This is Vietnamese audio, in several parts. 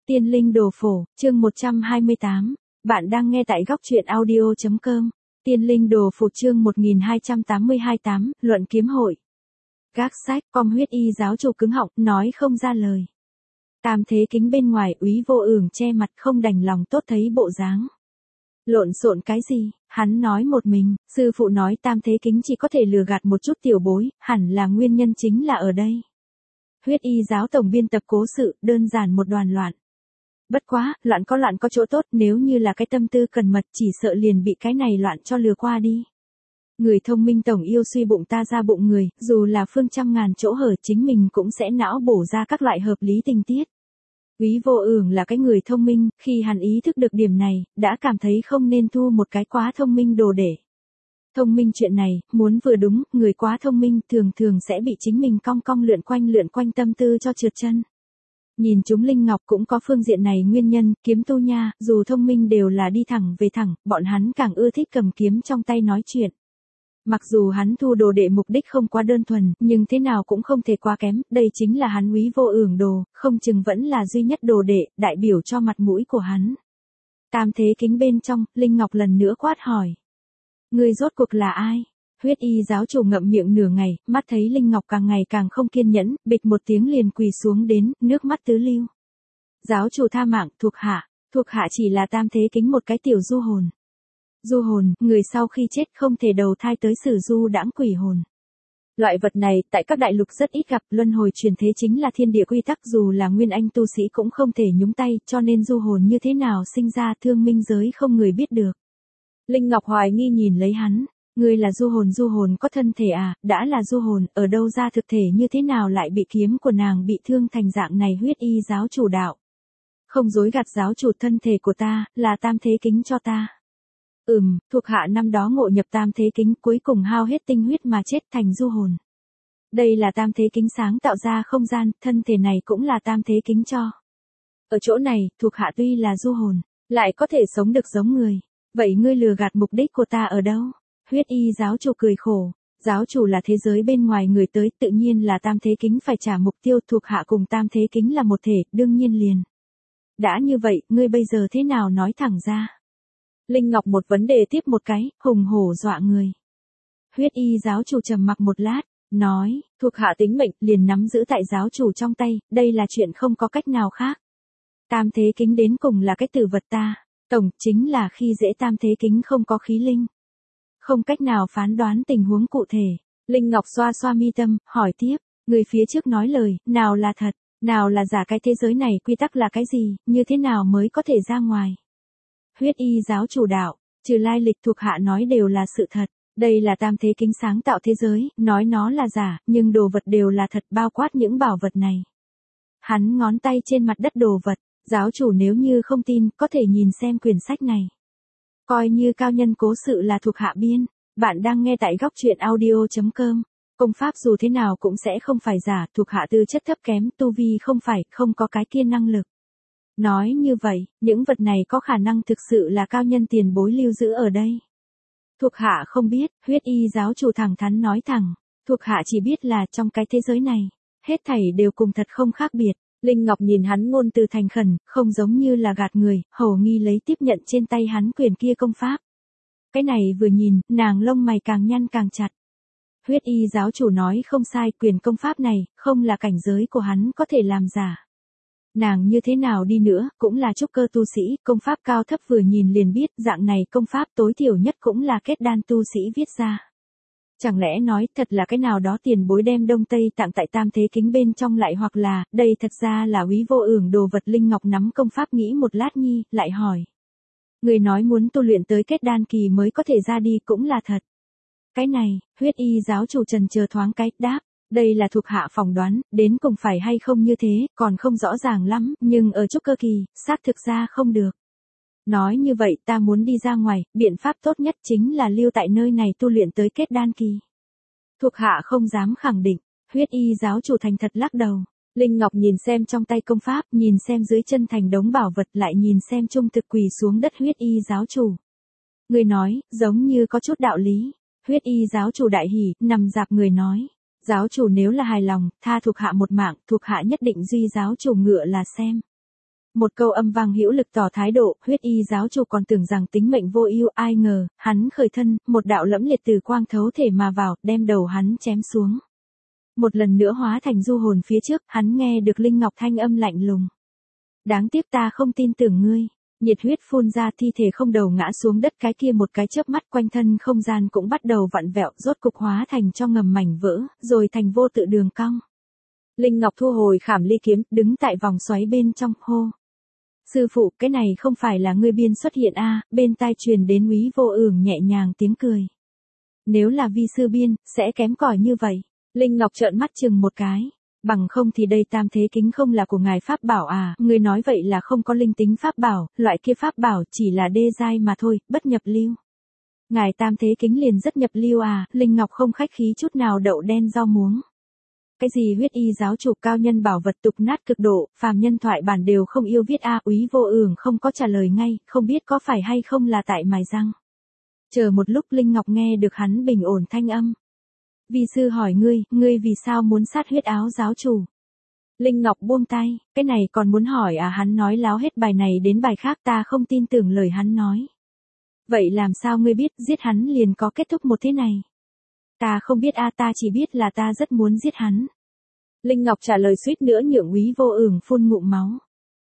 Tiên linh đồ phổ, chương 128. Bạn đang nghe tại góc truyện audio.com. Tiên linh đồ phổ chương 1282-8, luận kiếm hội. Gác sách, com huyết y giáo chủ cứng họng, nói không ra lời. Tam thế kính bên ngoài úy vô ưởng che mặt không đành lòng tốt thấy bộ dáng. Lộn xộn cái gì, hắn nói một mình, sư phụ nói tam thế kính chỉ có thể lừa gạt một chút tiểu bối, hẳn là nguyên nhân chính là ở đây. Huyết y giáo tổng biên tập cố sự, đơn giản một đoàn loạn. Bất quá, loạn có chỗ tốt, nếu như là cái tâm tư cần mật chỉ sợ liền bị cái này loạn cho lừa qua đi. Người thông minh tổng yêu suy bụng ta ra bụng người, dù là phương trăm ngàn chỗ hở chính mình cũng sẽ não bổ ra các loại hợp lý tình tiết. Úy vô ưởng là cái người thông minh, khi hắn ý thức được điểm này, đã cảm thấy không nên thu một cái quá thông minh đồ để. Thông minh chuyện này, muốn vừa đúng, người quá thông minh thường sẽ bị chính mình cong cong lượn quanh tâm tư cho trượt chân. Nhìn chúng Linh Ngọc cũng có phương diện này nguyên nhân, kiếm tu nha, dù thông minh đều là đi thẳng về thẳng, bọn hắn càng ưa thích cầm kiếm trong tay nói chuyện. Mặc dù hắn thu đồ đệ mục đích không quá đơn thuần, nhưng thế nào cũng không thể quá kém, đây chính là hắn úy vô ưởng đồ, không chừng vẫn là duy nhất đồ đệ, đại biểu cho mặt mũi của hắn. Tam thế kính bên trong, Linh Ngọc lần nữa quát hỏi. Người rốt cuộc là ai? Huyết y giáo chủ ngậm miệng nửa ngày, mắt thấy Linh Ngọc càng ngày càng không kiên nhẫn, bịch một tiếng liền quỳ xuống đến, nước mắt tứ lưu. Giáo chủ tha mạng, thuộc hạ chỉ là tam thế kính một cái tiểu du hồn. Du hồn, người sau khi chết không thể đầu thai tới sử du đãng quỷ hồn. Loại vật này, tại các đại lục rất ít gặp, luân hồi truyền thế chính là thiên địa quy tắc dù là nguyên anh tu sĩ cũng không thể nhúng tay, cho nên du hồn như thế nào sinh ra thương minh giới không người biết được. Linh Ngọc hoài nghi nhìn lấy hắn. Ngươi là du hồn có thân thể à, đã là du hồn, ở đâu ra thực thể như thế nào lại bị kiếm của nàng bị thương thành dạng này huyết y giáo chủ đạo. Không dối gạt giáo chủ thân thể của ta, là tam thế kính cho ta. Thuộc hạ năm đó ngộ nhập tam thế kính cuối cùng hao hết tinh huyết mà chết thành du hồn. Đây là tam thế kính sáng tạo ra không gian, thân thể này cũng là tam thế kính cho. Ở chỗ này, thuộc hạ tuy là du hồn, lại có thể sống được giống người. Vậy ngươi lừa gạt mục đích của ta ở đâu? Huyết y giáo chủ cười khổ, giáo chủ là thế giới bên ngoài người tới, tự nhiên là tam thế kính phải trả mục tiêu, thuộc hạ cùng tam thế kính là một thể, đương nhiên liền. Đã như vậy, ngươi bây giờ thế nào nói thẳng ra? Linh Ngọc một vấn đề tiếp một cái, hùng hổ dọa người. Huyết y giáo chủ trầm mặc một lát, nói, thuộc hạ tính mệnh liền nắm giữ tại giáo chủ trong tay, đây là chuyện không có cách nào khác. Tam thế kính đến cùng là cái tử vật ta, tổng chính là khi dễ tam thế kính không có khí linh. Không cách nào phán đoán tình huống cụ thể. Linh Ngọc xoa xoa mi tâm, hỏi tiếp, người phía trước nói lời, nào là thật, nào là giả, cái thế giới này quy tắc là cái gì, như thế nào mới có thể ra ngoài. Huyết y giáo chủ đạo, trừ lai lịch thuộc hạ nói đều là sự thật, đây là tam thế kính sáng tạo thế giới, nói nó là giả, nhưng đồ vật đều là thật, bao quát những bảo vật này. Hắn ngón tay trên mặt đất đồ vật, giáo chủ nếu như không tin, có thể nhìn xem quyển sách này. Coi như cao nhân cố sự là thuộc hạ biên, bạn đang nghe tại góc truyện audio.com. Công pháp dù thế nào cũng sẽ không phải giả, thuộc hạ tư chất thấp kém, tu vi không có cái kia năng lực. Nói như vậy, những vật này có khả năng thực sự là cao nhân tiền bối lưu giữ ở đây. Thuộc hạ không biết, huyết y giáo chủ thẳng thắn nói thẳng, thuộc hạ chỉ biết là trong cái thế giới này, hết thảy đều cùng thật không khác biệt. Linh Ngọc nhìn hắn ngôn từ thành khẩn, không giống như là gạt người, hầu nghi lấy tiếp nhận trên tay hắn quyền kia công pháp. Cái này vừa nhìn, nàng lông mày càng nhăn càng chặt. Huyết y giáo chủ nói không sai, quyền công pháp này, không là cảnh giới của hắn có thể làm giả. Nàng như thế nào đi nữa, cũng là trúc cơ tu sĩ, công pháp cao thấp vừa nhìn liền biết, dạng này công pháp tối thiểu nhất cũng là kết đan tu sĩ viết ra. Chẳng lẽ nói thật là cái nào đó tiền bối đem Đông Tây tặng tại tam thế kính bên trong, lại hoặc là, đây thật ra là úy vô ưởng đồ vật. Linh Ngọc nắm công pháp nghĩ một lát nhi, lại hỏi. Người nói muốn tu luyện tới kết đan kỳ mới có thể ra đi cũng là thật. Cái này, huyết y giáo chủ trần chờ thoáng cái, đáp. Đây là thuộc hạ phỏng đoán, đến cùng phải hay không như thế, còn không rõ ràng lắm, nhưng ở trúc cơ kỳ, xác thực ra không được. Nói như vậy ta muốn đi ra ngoài, biện pháp tốt nhất chính là lưu tại nơi này tu luyện tới kết đan kỳ. Thuộc hạ không dám khẳng định, huyết y giáo chủ thành thật lắc đầu. Linh Ngọc nhìn xem trong tay công pháp, nhìn xem dưới chân thành đống bảo vật, lại nhìn xem trung thực quỳ xuống đất huyết y giáo chủ. Người nói, giống như có chút đạo lý. Huyết y giáo chủ đại hỉ, nằm dạp người nói. Giáo chủ nếu là hài lòng, tha thuộc hạ một mạng, thuộc hạ nhất định duy giáo chủ ngựa là xem. Một câu âm vang hữu lực tỏ thái độ, huyết y giáo chủ còn tưởng rằng tính mệnh vô ưu, ai ngờ, hắn khởi thân, một đạo lẫm liệt từ quang thấu thể mà vào, đem đầu hắn chém xuống. Một lần nữa hóa thành du hồn phía trước, hắn nghe được Linh Ngọc thanh âm lạnh lùng. Đáng tiếc ta không tin tưởng ngươi. Nhiệt huyết phun ra, thi thể không đầu ngã xuống đất, cái kia một cái chớp mắt quanh thân không gian cũng bắt đầu vặn vẹo, rốt cục hóa thành cho ngầm mảnh vỡ, rồi thành vô tự đường cong. Linh Ngọc thu hồi khảm ly kiếm, đứng tại vòng xoáy bên trong, hô. Sư phụ, cái này không phải là ngươi biên xuất hiện a? Bên tai truyền đến Úy Vô Ưởng nhẹ nhàng tiếng cười. Nếu là vi sư biên, sẽ kém cỏi như vậy. Linh Ngọc trợn mắt chừng một cái. Bằng không thì đây tam thế kính không là của ngài pháp bảo à, ngươi nói vậy là không có linh tính pháp bảo, loại kia pháp bảo chỉ là đê giai mà thôi, bất nhập lưu. Ngài tam thế kính liền rất nhập lưu à, Linh Ngọc không khách khí chút nào đậu đen rau muống. Cái gì huyết y giáo chủ cao nhân bảo vật tục nát cực độ, phàm nhân thoại bản đều không yêu viết a. Úy Vô Ưởng không có trả lời ngay, không biết có phải hay không là tại mài răng. Chờ một lúc Linh Ngọc nghe được hắn bình ổn thanh âm. Vi sư hỏi ngươi vì sao muốn sát huyết áo giáo chủ? Linh Ngọc buông tay, cái này còn muốn hỏi à, hắn nói láo hết bài này đến bài khác, ta không tin tưởng lời hắn nói. Vậy làm sao ngươi biết giết hắn liền có kết thúc một thế này? Ta không biết a, ta chỉ biết là ta rất muốn giết hắn. Linh Ngọc trả lời suýt nữa nhượng Úy Vô Ưởng phun ngụm máu.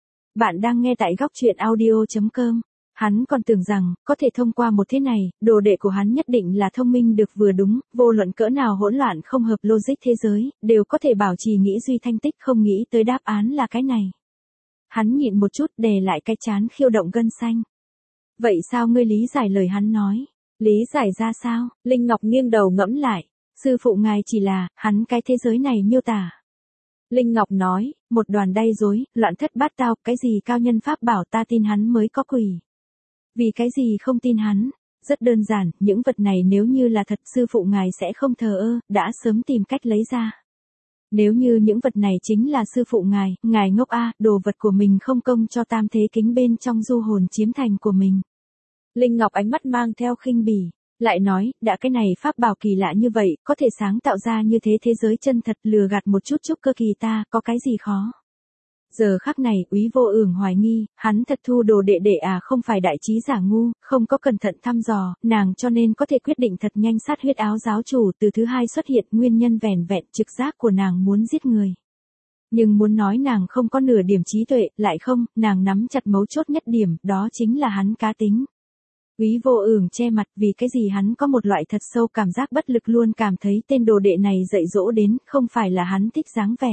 Bạn đang nghe tại góc truyện audio.com. Hắn còn tưởng rằng, có thể thông qua một thế này, đồ đệ của hắn nhất định là thông minh được vừa đúng, vô luận cỡ nào hỗn loạn không hợp logic thế giới, đều có thể bảo trì nghĩ duy thanh tích, không nghĩ tới đáp án là cái này. Hắn nhịn một chút, đè lại cái trán khiêu động gân xanh. Vậy sao ngươi lý giải lời hắn nói? Lý giải ra sao? Linh Ngọc nghiêng đầu ngẫm lại. Sư phụ ngài chỉ là, hắn cái thế giới này miêu tả. Linh Ngọc nói, một đoàn đay rối, loạn thất bát tao, cái gì cao nhân pháp bảo ta tin hắn mới có quỷ. Vì cái gì không tin hắn? Rất đơn giản, những vật này nếu như là thật sư phụ ngài sẽ không thờ ơ, đã sớm tìm cách lấy ra. Nếu như những vật này chính là sư phụ ngài ngốc a, đồ vật của mình không công cho tam thế kính bên trong du hồn chiếm thành của mình. Linh Ngọc ánh mắt mang theo khinh bỉ, lại nói, đã cái này pháp bảo kỳ lạ như vậy, có thể sáng tạo ra như thế thế giới chân thật, lừa gạt một chút chút cơ kỳ ta, có cái gì khó. Giờ khắc này, Úy Vô Ưởng hoài nghi, hắn thật thu đồ đệ đệ à, không phải đại trí giả ngu, không có cẩn thận thăm dò, nàng cho nên có thể quyết định thật nhanh sát huyết áo giáo chủ, từ thứ hai xuất hiện nguyên nhân vẻn vẹn trực giác của nàng muốn giết người. Nhưng muốn nói nàng không có nửa điểm trí tuệ, lại không, nàng nắm chặt mấu chốt nhất điểm, đó chính là hắn cá tính. Úy Vô Ưởng che mặt, vì cái gì hắn có một loại thật sâu cảm giác bất lực, luôn cảm thấy tên đồ đệ này dạy dỗ đến, không phải là hắn thích dáng vẻ.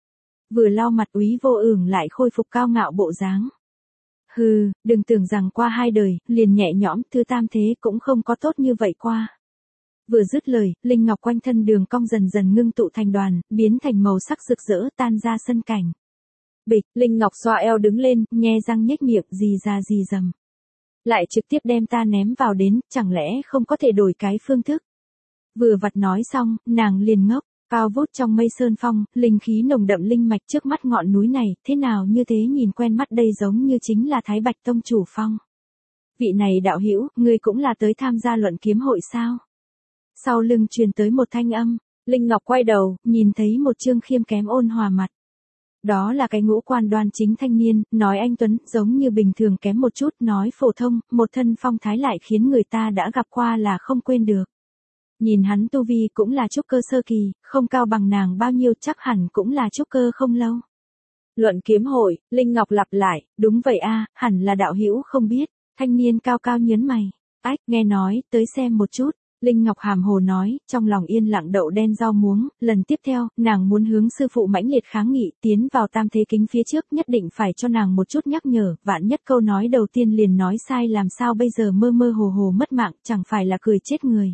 Vừa lau mặt Úy Vô Ưởng lại khôi phục cao ngạo bộ dáng. Hừ, đừng tưởng rằng qua hai đời, liền nhẹ nhõm, thứ tam thế cũng không có tốt như vậy qua. Vừa dứt lời, Linh Ngọc quanh thân đường cong dần dần ngưng tụ thành đoàn, biến thành màu sắc rực rỡ tan ra sân cảnh. Bịch, Linh Ngọc xoa eo đứng lên, nhe răng nhếch miệng, rì ra rì rầm. Lại trực tiếp đem ta ném vào đến, chẳng lẽ không có thể đổi cái phương thức. Vừa vặt nói xong, nàng liền ngốc. Cao vút trong mây sơn phong, linh khí nồng đậm linh mạch trước mắt ngọn núi này, thế nào như thế nhìn quen mắt đây, giống như chính là Thái Bạch Tông chủ phong. Vị này đạo hữu, ngươi cũng là tới tham gia luận kiếm hội sao? Sau lưng truyền tới một thanh âm, Linh Ngọc quay đầu, nhìn thấy một trương khiêm kém ôn hòa mặt. Đó là cái ngũ quan đoan chính thanh niên, nói anh tuấn, giống như bình thường kém một chút, nói phổ thông, một thân phong thái lại khiến người ta đã gặp qua là không quên được. Nhìn hắn tu vi cũng là trúc cơ sơ kỳ, không cao bằng nàng bao nhiêu, chắc hẳn cũng là trúc cơ không lâu. Luận kiếm hội, Linh Ngọc lặp lại, đúng vậy a, hẳn là đạo hữu không biết. Thanh niên cao cao nhớn mày, ách, nghe nói, tới xem một chút. Linh Ngọc hàm hồ nói, trong lòng yên lặng đậu đen rau muống, lần tiếp theo, nàng muốn hướng sư phụ mãnh liệt kháng nghị, tiến vào tam thế kính phía trước nhất định phải cho nàng một chút nhắc nhở, vạn nhất câu nói đầu tiên liền nói sai làm sao bây giờ, mơ mơ hồ hồ mất mạng, chẳng phải là cười chết người.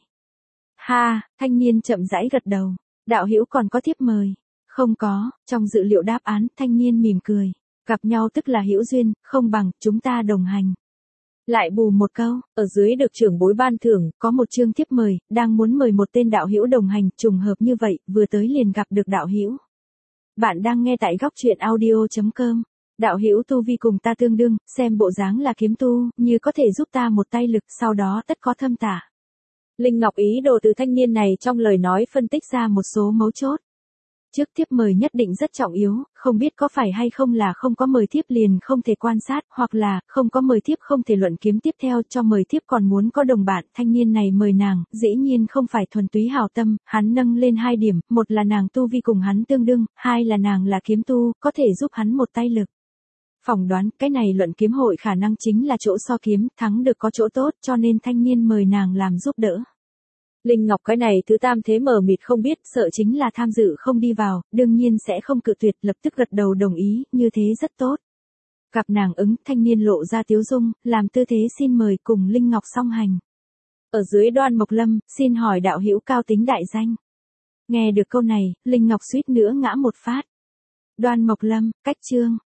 Ha, thanh niên chậm rãi gật đầu, đạo hữu còn có thiếp mời. Không có, trong dự liệu đáp án, thanh niên mỉm cười, gặp nhau tức là hữu duyên, không bằng, chúng ta đồng hành. Lại bù một câu, ở dưới được trưởng bối ban thưởng, có một chương thiếp mời, đang muốn mời một tên đạo hữu đồng hành, trùng hợp như vậy, vừa tới liền gặp được đạo hữu. Bạn đang nghe tại góc truyện audio.com. Đạo hữu tu vi cùng ta tương đương, xem bộ dáng là kiếm tu, như có thể giúp ta một tay lực, sau đó tất có thâm tả. Linh Ngọc ý đồ từ thanh niên này trong lời nói phân tích ra một số mấu chốt. Trước thiếp mời nhất định rất trọng yếu, không biết có phải hay không là không có mời thiếp liền không thể quan sát, hoặc là không có mời thiếp không thể luận kiếm tiếp theo, cho mời thiếp còn muốn có đồng bạn. Thanh niên này mời nàng, dĩ nhiên không phải thuần túy hảo tâm, hắn nâng lên hai điểm, một là nàng tu vi cùng hắn tương đương, hai là nàng là kiếm tu, có thể giúp hắn một tay lực. Phỏng đoán, cái này luận kiếm hội khả năng chính là chỗ so kiếm, thắng được có chỗ tốt, cho nên thanh niên mời nàng làm giúp đỡ. Linh Ngọc cái này thứ tam thế mờ mịt không biết, sợ chính là tham dự không đi vào, đương nhiên sẽ không cự tuyệt, lập tức gật đầu đồng ý, như thế rất tốt. Gặp nàng ứng, thanh niên lộ ra tiếu dung, làm tư thế xin mời cùng Linh Ngọc song hành. Ở dưới Đoan Mộc Lâm, xin hỏi đạo hữu cao tính đại danh. Nghe được câu này, Linh Ngọc suýt nữa ngã một phát. Đoan Mộc Lâm, cách chương.